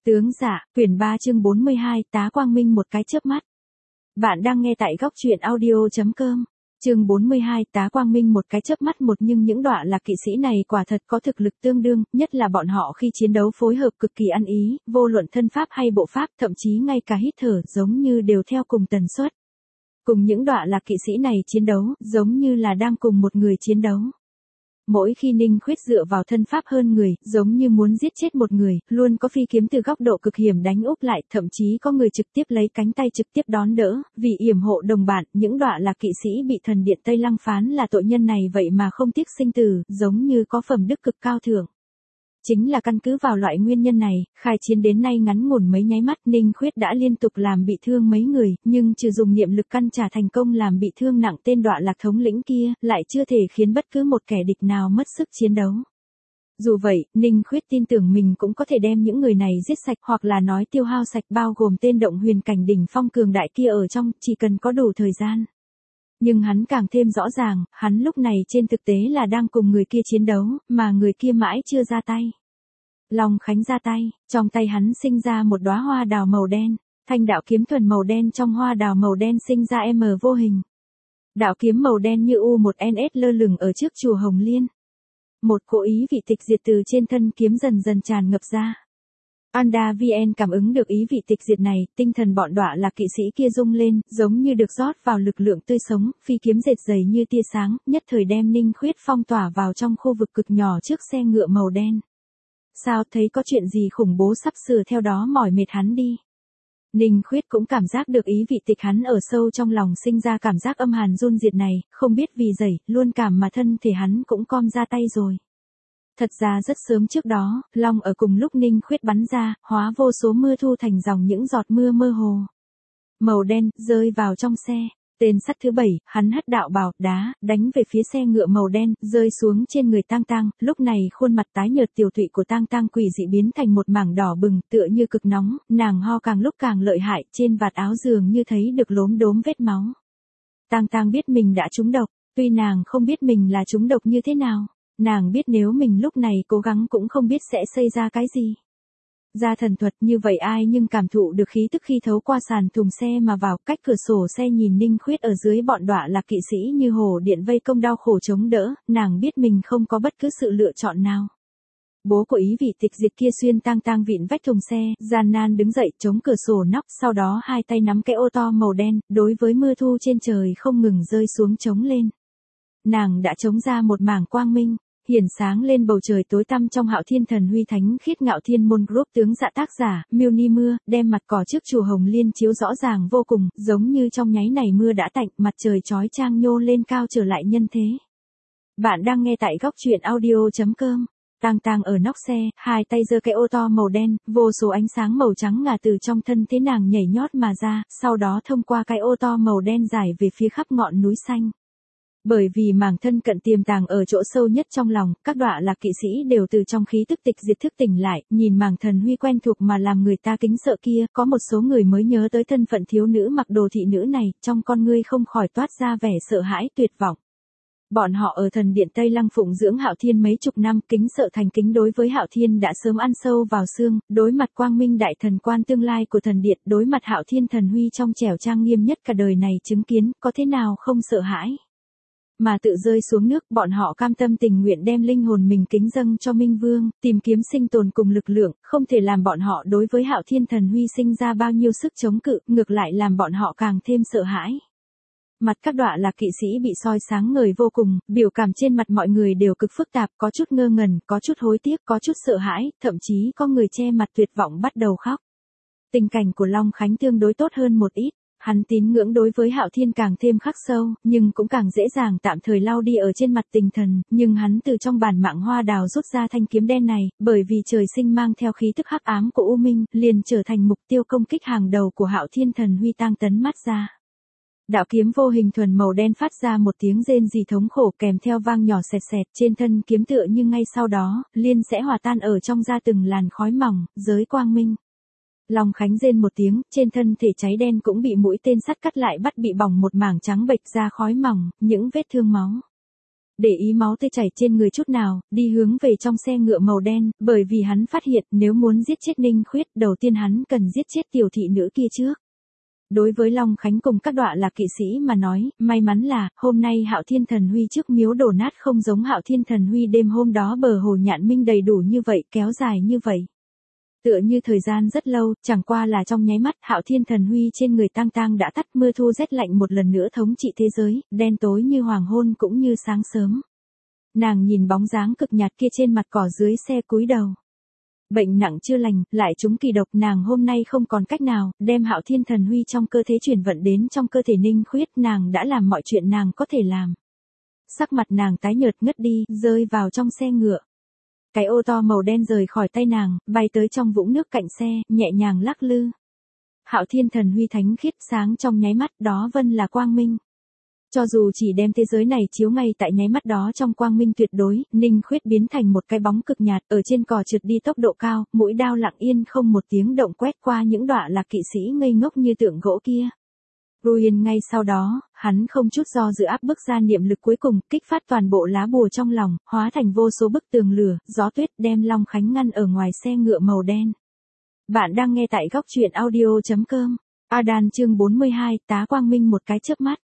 Tướng dạ, quyển 3 chương 42, tá quang minh một cái chớp mắt. Bạn đang nghe tại góc truyện audio.com. Chương 42, tá quang minh một cái chớp mắt một, nhưng những đọa lạc kỵ sĩ này quả thật có thực lực tương đương, nhất là bọn họ khi chiến đấu phối hợp cực kỳ ăn ý, vô luận thân pháp hay bộ pháp, thậm chí ngay cả hít thở giống như đều theo cùng tần suất. Cùng những đọa lạc kỵ sĩ này chiến đấu, giống như là đang cùng một người chiến đấu. Mỗi khi Ninh Khuyết dựa vào thân pháp hơn người, giống như muốn giết chết một người, luôn có phi kiếm từ góc độ cực hiểm đánh úp lại, thậm chí có người trực tiếp lấy cánh tay trực tiếp đón đỡ, vì yểm hộ đồng bạn, những đọa lạc kỵ sĩ bị thần điện Tây Lăng phán là tội nhân này vậy mà không tiếc sinh tử, giống như có phẩm đức cực cao thượng. Chính là căn cứ vào loại nguyên nhân này, khai chiến đến nay ngắn ngủn mấy nháy mắt, Ninh Khuyết đã liên tục làm bị thương mấy người, nhưng trừ dùng niệm lực căn trả thành công làm bị thương nặng tên đọa lạc thống lĩnh kia, lại chưa thể khiến bất cứ một kẻ địch nào mất sức chiến đấu. Dù vậy, Ninh Khuyết tin tưởng mình cũng có thể đem những người này giết sạch, hoặc là nói tiêu hao sạch, bao gồm tên động huyền cảnh đỉnh phong cường đại kia ở trong, chỉ cần có đủ thời gian. Nhưng hắn càng thêm rõ ràng, hắn lúc này trên thực tế là đang cùng người kia chiến đấu, mà người kia mãi chưa ra tay. Long Khánh ra tay, trong tay hắn sinh ra một đóa hoa đào màu đen, thanh đạo kiếm thuần màu đen trong hoa đào màu đen sinh ra vô hình. Đạo kiếm màu đen như U1NS lơ lửng ở trước chùa Hồng Liên. Một cỗ ý vị tịch diệt từ trên thân kiếm dần dần tràn ngập ra. Anda VN cảm ứng được ý vị tịch diệt này, tinh thần bọn đọa lạc kỵ sĩ kia rung lên, giống như được rót vào lực lượng tươi sống, phi kiếm dệt dày như tia sáng, nhất thời đem Ninh Khuyết phong tỏa vào trong khu vực cực nhỏ trước xe ngựa màu đen. Sao, thấy có chuyện gì khủng bố sắp sửa theo đó mỏi mệt hắn đi. Ninh Khuyết cũng cảm giác được ý vị tịch hắn ở sâu trong lòng sinh ra cảm giác âm hàn run diệt này, không biết vì dậy, luôn cảm mà thân thể hắn cũng com ra tay rồi. Thật ra rất sớm trước đó, long ở cùng lúc Ninh Khuyết bắn ra, hóa vô số mưa thu thành dòng những giọt mưa mơ hồ. Màu đen, rơi vào trong xe. Tên sắt thứ 7, hắn hất đạo bào, đá, đánh về phía xe ngựa màu đen, rơi xuống trên người Tang Tang, lúc này khuôn mặt tái nhợt tiểu tụy của Tang Tang quỷ dị biến thành một mảng đỏ bừng, tựa như cực nóng, nàng ho càng lúc càng lợi hại, trên vạt áo dường như thấy được lốm đốm vết máu. Tang Tang biết mình đã trúng độc, tuy nàng không biết mình là trúng độc như thế nào, nàng biết nếu mình lúc này cố gắng cũng không biết sẽ xảy ra cái gì. Ra thần thuật như vậy ai nhưng cảm thụ được khí tức khi thấu qua sàn thùng xe mà vào, cách cửa sổ xe nhìn Ninh Khuyết ở dưới bọn đọa lạc kỵ sĩ như hổ điện vây công đau khổ chống đỡ, nàng biết mình không có bất cứ sự lựa chọn nào. Bố của ý vị tịch diệt kia xuyên Tang Tang vịn vách thùng xe, gian nan đứng dậy chống cửa sổ nóc, sau đó hai tay nắm cái ô to màu đen, đối với mưa thu trên trời không ngừng rơi xuống chống lên. Nàng đã chống ra một mảng quang minh. Hiển sáng lên bầu trời tối tăm trong Hạo Thiên Thần Huy Thánh Khiết Ngạo Thiên Môn Group tướng dạ tác giả, Miêu Ni Mưa, đem mặt cỏ trước chùa Hồng Liên chiếu rõ ràng vô cùng, giống như trong nháy này mưa đã tạnh, mặt trời chói chang nhô lên cao trở lại nhân thế. Bạn đang nghe tại góc truyện audio.com. Tang Tang ở nóc xe, hai tay giơ cái ô to màu đen, vô số ánh sáng màu trắng ngà từ trong thân thế nàng nhảy nhót mà ra, sau đó thông qua cái ô to màu đen dài về phía khắp ngọn núi xanh. Bởi vì màng thân cận tiềm tàng ở chỗ sâu nhất trong lòng, các đọa lạc kỵ sĩ đều từ trong khí tức tịch diệt thức tỉnh lại, nhìn màng thần huy quen thuộc mà làm người ta kính sợ kia, có một số người mới nhớ tới thân phận thiếu nữ mặc đồ thị nữ này, trong con ngươi không khỏi toát ra vẻ sợ hãi tuyệt vọng. Bọn họ ở thần điện Tây Lăng phụng dưỡng Hạo Thiên mấy chục năm, kính sợ thành kính đối với Hạo Thiên đã sớm ăn sâu vào xương, đối mặt quang minh đại thần quan tương lai của thần điện, đối mặt Hạo Thiên thần huy trong trẻo trang nghiêm nhất cả đời này chứng kiến, có thế nào không sợ hãi. Mà tự rơi xuống nước, bọn họ cam tâm tình nguyện đem linh hồn mình kính dâng cho Minh Vương, tìm kiếm sinh tồn cùng lực lượng, không thể làm bọn họ đối với Hạo Thiên Thần Huy sinh ra bao nhiêu sức chống cự, ngược lại làm bọn họ càng thêm sợ hãi. Mặt các đọa lạc kỵ sĩ bị soi sáng ngời vô cùng, biểu cảm trên mặt mọi người đều cực phức tạp, có chút ngơ ngẩn, có chút hối tiếc, có chút sợ hãi, thậm chí có người che mặt tuyệt vọng bắt đầu khóc. Tình cảnh của Long Khánh tương đối tốt hơn một ít. Hắn tín ngưỡng đối với Hạo Thiên càng thêm khắc sâu, nhưng cũng càng dễ dàng tạm thời lau đi ở trên mặt tinh thần, nhưng hắn từ trong bản mạng hoa đào rút ra thanh kiếm đen này, bởi vì trời sinh mang theo khí tức hắc ám của U Minh, liền trở thành mục tiêu công kích hàng đầu của Hạo Thiên Thần Huy Tang tấn mắt ra. Đạo kiếm vô hình thuần màu đen phát ra một tiếng rên rỉ thống khổ kèm theo vang nhỏ sẹt sẹt trên thân kiếm tựa như ngay sau đó, liền sẽ hòa tan ở trong ra từng làn khói mỏng, giới quang minh. Long Khánh rên một tiếng, trên thân thể cháy đen cũng bị mũi tên sắt cắt lại bắt bị bỏng một mảng trắng bệch ra khói mỏng, những vết thương máu. để ý máu tươi chảy trên người chút nào, đi hướng về trong xe ngựa màu đen, bởi vì hắn phát hiện nếu muốn giết chết Ninh Khuyết, đầu tiên hắn cần giết chết tiểu thị nữ kia trước. Đối với Long Khánh cùng các đọa lạc kỵ sĩ mà nói, may mắn là, hôm nay Hạo Thiên Thần Huy trước miếu đổ nát không giống Hạo Thiên Thần Huy đêm hôm đó bờ hồ Nhạn Minh đầy đủ như vậy, kéo dài như vậy. Tựa như thời gian rất lâu, chẳng qua là trong nháy mắt, Hạo Thiên Thần Huy trên người tang tang đã tắt, mưa thu rét lạnh một lần nữa thống trị thế giới, đen tối như hoàng hôn cũng như sáng sớm. Nàng nhìn bóng dáng cực nhạt kia trên mặt cỏ dưới xe cúi đầu. Bệnh nặng chưa lành, lại trúng kỳ độc, nàng hôm nay không còn cách nào, đem Hạo Thiên Thần Huy trong cơ thể chuyển vận đến trong cơ thể Ninh Khuyết, nàng đã làm mọi chuyện nàng có thể làm. Sắc mặt nàng tái nhợt ngất đi, rơi vào trong xe ngựa. Cái ô to màu đen rời khỏi tay nàng, bay tới trong vũng nước cạnh xe, nhẹ nhàng lắc lư. Hạo Thiên Thần Huy thánh khiết sáng trong nháy mắt, đó vân là quang minh. Cho dù chỉ đem thế giới này chiếu ngay tại nháy mắt đó trong quang minh tuyệt đối, Ninh Khuyết biến thành một cái bóng cực nhạt, ở trên cỏ trượt đi tốc độ cao, mũi đao lặng yên không một tiếng động quét qua những đọa lạc kỵ sĩ ngây ngốc như tượng gỗ kia. Ruin ngay sau đó, hắn không chút do dự áp bức ra niệm lực cuối cùng, kích phát toàn bộ lá bùa trong lòng, hóa thành vô số bức tường lửa, gió tuyết đem Long Khánh ngăn ở ngoài xe ngựa màu đen. Bạn đang nghe tại góc truyện audio.com. Adan chương 42, tá quang minh một cái chớp mắt.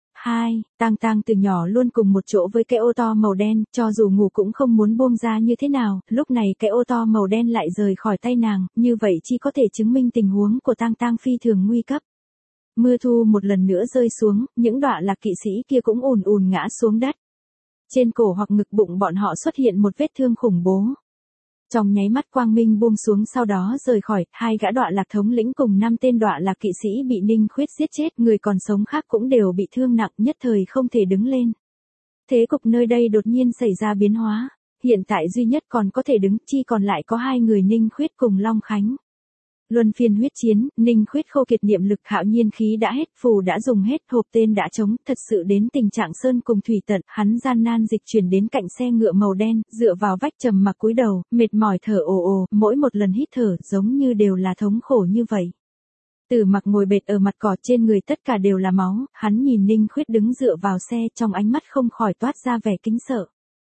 2. Tang Tang từ nhỏ luôn cùng một chỗ với cái ô to màu đen, cho dù ngủ cũng không muốn buông ra như thế nào, lúc này cái ô to màu đen lại rời khỏi tay nàng, như vậy chỉ có thể chứng minh tình huống của Tang Tang phi thường nguy cấp. Mưa thu một lần nữa rơi xuống, những đọa lạc kỵ sĩ kia cũng ùn ùn ngã xuống đất. Trên cổ hoặc ngực bụng bọn họ xuất hiện một vết thương khủng bố. Trong nháy mắt quang minh buông xuống sau đó rời khỏi, hai gã đọa lạc thống lĩnh cùng 5 tên đọa lạc kỵ sĩ bị Ninh Khuyết giết chết, người còn sống khác cũng đều bị thương nặng, nhất thời không thể đứng lên. Thế cục nơi đây đột nhiên xảy ra biến hóa, hiện tại duy nhất còn có thể đứng, chỉ còn lại có 2 người Ninh Khuyết cùng Long Khánh. Luân phiên huyết chiến, Ninh Khuyết khô kiệt niệm lực, Hạo Nhiên khí đã hết, phù đã dùng hết, hộp tên đã trống, thật sự đến tình trạng sơn cùng thủy tận, hắn gian nan dịch chuyển đến cạnh xe ngựa màu đen, dựa vào vách trầm mặc cúi đầu, mệt mỏi thở ồ ồ, mỗi một lần hít thở giống như đều là thống khổ như vậy. Tử Mặc ngồi bệt ở mặt cỏ, trên người tất cả đều là máu, hắn nhìn Ninh Khuyết đứng dựa vào xe, trong ánh mắt không khỏi toát ra vẻ kính sợ.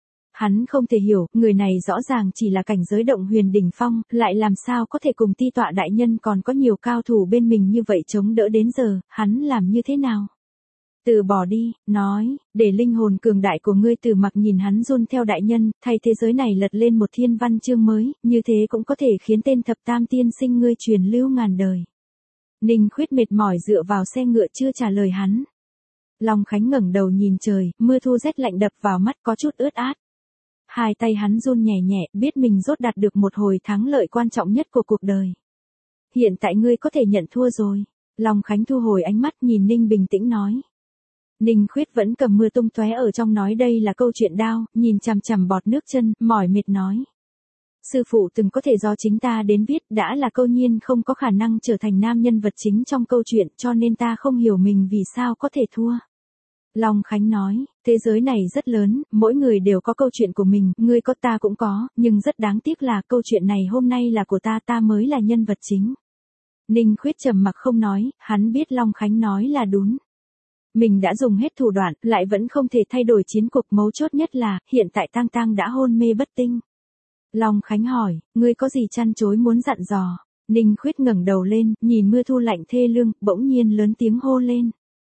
Hắn không thể hiểu, người này rõ ràng chỉ là cảnh giới động huyền đỉnh phong, lại làm sao có thể cùng Ti Tọa đại nhân còn có nhiều cao thủ bên mình như vậy chống đỡ đến giờ, hắn làm như thế nào? Từ bỏ đi, nói, để linh hồn cường đại của ngươi. Tử Mặc nhìn hắn run theo đại nhân, thay thế giới này lật lên một thiên văn chương mới, như thế cũng có thể khiến tên thập tam tiên sinh ngươi truyền lưu ngàn đời. Ninh Khuyết mệt mỏi dựa vào xe ngựa chưa trả lời hắn. Long Khánh ngẩng đầu nhìn trời, mưa thu rét lạnh đập vào mắt có chút ướt át. Hai tay hắn run nhẹ nhẹ, biết mình rốt đạt được một hồi thắng lợi quan trọng nhất của cuộc đời. Hiện tại ngươi có thể nhận thua rồi. Long Khánh thu hồi ánh mắt nhìn Ninh bình tĩnh nói. Ninh Khuyết vẫn cầm mưa tung tóe ở trong nói đây là câu chuyện đao, nhìn chằm chằm bọt nước chân, mỏi mệt nói. Sư phụ từng có thể do chính ta đến viết, đã là câu nhiên không có khả năng trở thành nam nhân vật chính trong câu chuyện, cho nên ta không hiểu mình vì sao có thể thua. Long Khánh nói, thế giới này rất lớn, mỗi người đều có câu chuyện của mình, ngươi có ta cũng có, nhưng rất đáng tiếc là câu chuyện này hôm nay là của ta, ta mới là nhân vật chính. Ninh Khuyết trầm mặc không nói, hắn biết Long Khánh nói là đúng. Mình đã dùng hết thủ đoạn, lại vẫn không thể thay đổi chiến cục, mấu chốt nhất là, hiện tại Tang Tang đã hôn mê bất tinh. Long Khánh hỏi, ngươi có gì chăn chối muốn dặn dò? Ninh Khuyết ngẩng đầu lên, nhìn mưa thu lạnh thê lương, bỗng nhiên lớn tiếng hô lên.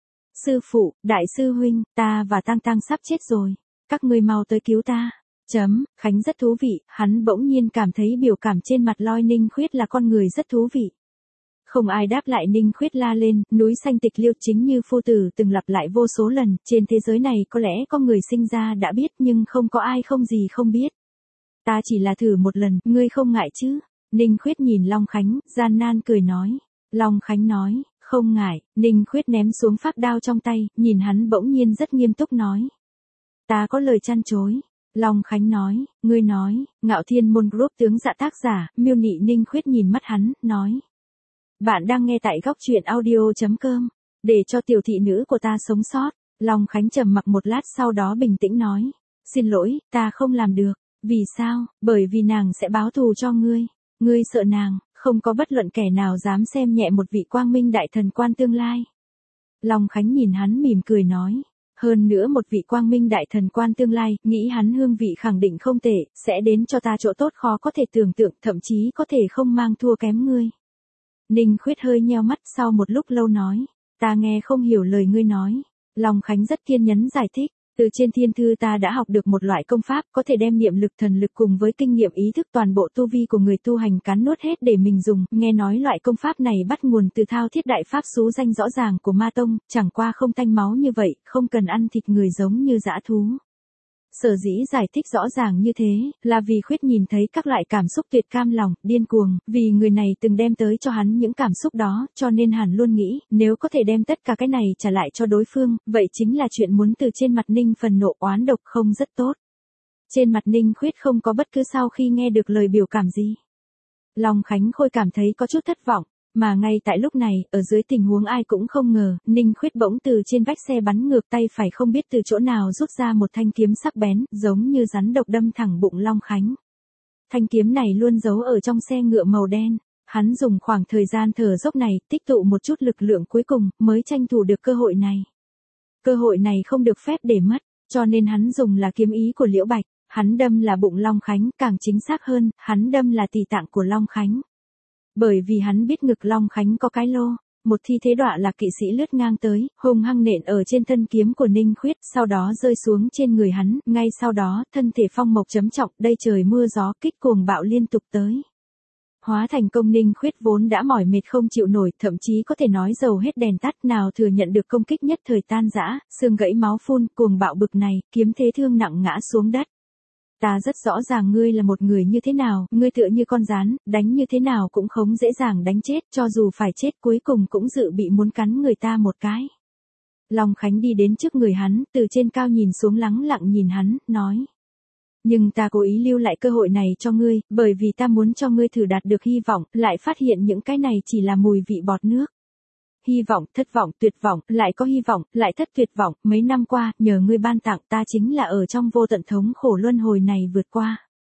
Sư phụ, đại sư huynh, ta và Tang Tang sắp chết rồi. Các ngươi mau tới cứu ta. Khánh rất thú vị, hắn bỗng nhiên cảm thấy biểu cảm trên mặt Lôi Ninh Khuyết là con người rất thú vị. Không ai đáp lại, Ninh Khuyết la lên, núi xanh tịch liêu chính như phu tử từng lặp lại vô số lần, trên thế giới này có lẽ có người sinh ra đã biết nhưng không có ai không gì không biết. Ta chỉ là thử một lần, ngươi không ngại chứ? Ninh Khuyết nhìn Long Khánh, gian nan cười nói. Long Khánh nói, không ngại. Ninh Khuyết ném xuống pháp đao trong tay, nhìn hắn bỗng nhiên rất nghiêm túc nói. Ta có lời chăn chối. Long Khánh nói, ngươi nói, Ngạo Thiên Môn Group tướng dạ tác giả, miêu nị. Ninh Khuyết nhìn mắt hắn, nói. Bạn đang nghe tại góc truyện audio.com, để cho tiểu thị nữ của ta sống sót. Long Khánh trầm mặc một lát sau đó bình tĩnh nói. Xin lỗi, ta không làm được. Vì sao? Bởi vì nàng sẽ báo thù cho ngươi. Ngươi sợ nàng, không có bất luận kẻ nào dám xem nhẹ một vị quang minh đại thần quan tương lai. Long Khánh nhìn hắn mỉm cười nói. Hơn nữa một vị quang minh đại thần quan tương lai, nghĩ hắn hương vị khẳng định không tệ, sẽ đến cho ta chỗ tốt khó có thể tưởng tượng, thậm chí có thể không mang thua kém ngươi. Ninh Khuyết hơi nheo mắt sau một lúc lâu nói, ta nghe không hiểu lời ngươi nói. Long Khánh rất kiên nhẫn giải thích, từ trên thiên thư ta đã học được một loại công pháp có thể đem niệm lực thần lực cùng với kinh nghiệm ý thức toàn bộ tu vi của người tu hành cắn nuốt hết để mình dùng, nghe nói loại công pháp này bắt nguồn từ thao thiết đại pháp xú danh rõ ràng của ma tông, chẳng qua không tanh máu như vậy, không cần ăn thịt người giống như dã thú. Sở dĩ giải thích rõ ràng như thế, là vì Khuyết nhìn thấy các loại cảm xúc tuyệt cam lòng, điên cuồng, vì người này từng đem tới cho hắn những cảm xúc đó, cho nên hắn luôn nghĩ, nếu có thể đem tất cả cái này trả lại cho đối phương, vậy chính là chuyện muốn từ trên mặt Ninh phần nộ oán độc không rất tốt. Trên mặt Ninh Khuyết không có bất cứ sau khi nghe được lời biểu cảm gì. Long Khánh Khôi cảm thấy có chút thất vọng. Mà ngay tại lúc này, ở dưới tình huống ai cũng không ngờ, Ninh Khuyết bỗng từ trên vách xe bắn ngược tay phải không biết từ chỗ nào rút ra một thanh kiếm sắc bén, giống như rắn độc đâm thẳng bụng Long Khánh. Thanh kiếm này luôn giấu ở trong xe ngựa màu đen. Hắn dùng khoảng thời gian thở dốc này, tích tụ một chút lực lượng cuối cùng, mới tranh thủ được cơ hội này. Cơ hội này không được phép để mất, cho nên hắn dùng là kiếm ý của Liễu Bạch. Hắn đâm là bụng Long Khánh, càng chính xác hơn, hắn đâm là tỳ tạng của Long Khánh. Bởi vì hắn biết ngực Long Khánh có cái lô, một thi thế đọa là kỵ sĩ lướt ngang tới, hung hăng nện ở trên thân kiếm của Ninh Khuyết, sau đó rơi xuống trên người hắn, ngay sau đó, thân thể phong mộc chấm trọng, đây trời mưa gió kích cuồng bạo liên tục tới. Hóa thành công Ninh Khuyết vốn đã mỏi mệt không chịu nổi, thậm chí có thể nói dầu hết đèn tắt, nào thừa nhận được công kích nhất thời tan rã, xương gãy máu phun, cuồng bạo bực này, kiếm thế thương nặng ngã xuống đất. Ta rất rõ ràng ngươi là một người như thế nào, ngươi tựa như con gián, đánh như thế nào cũng không dễ dàng đánh chết, cho dù phải chết cuối cùng cũng dự bị muốn cắn người ta một cái. Long Khánh đi đến trước người hắn, từ trên cao nhìn xuống lắng lặng nhìn hắn, nói. Nhưng ta cố ý lưu lại cơ hội này cho ngươi, bởi vì ta muốn cho ngươi thử đạt được hy vọng, lại phát hiện những cái này chỉ là mùi vị bọt nước. Hy vọng, thất vọng, tuyệt vọng, lại có hy vọng, lại thất tuyệt vọng, mấy năm qua, nhờ ngươi ban tặng ta chính là ở trong vô tận thống khổ luân hồi này vượt qua.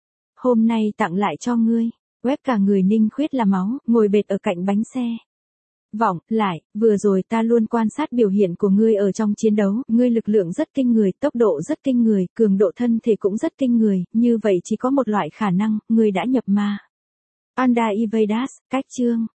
Hôm nay tặng lại cho ngươi, quét cả người Ninh Khuyết là máu, ngồi bệt ở cạnh bánh xe. Vọng, lại, vừa rồi ta luôn quan sát biểu hiện của ngươi ở trong chiến đấu, ngươi lực lượng rất kinh người, tốc độ rất kinh người, cường độ thân thể cũng rất kinh người, như vậy chỉ có một loại khả năng, ngươi đã nhập ma. Anda Ivedas, cách chương.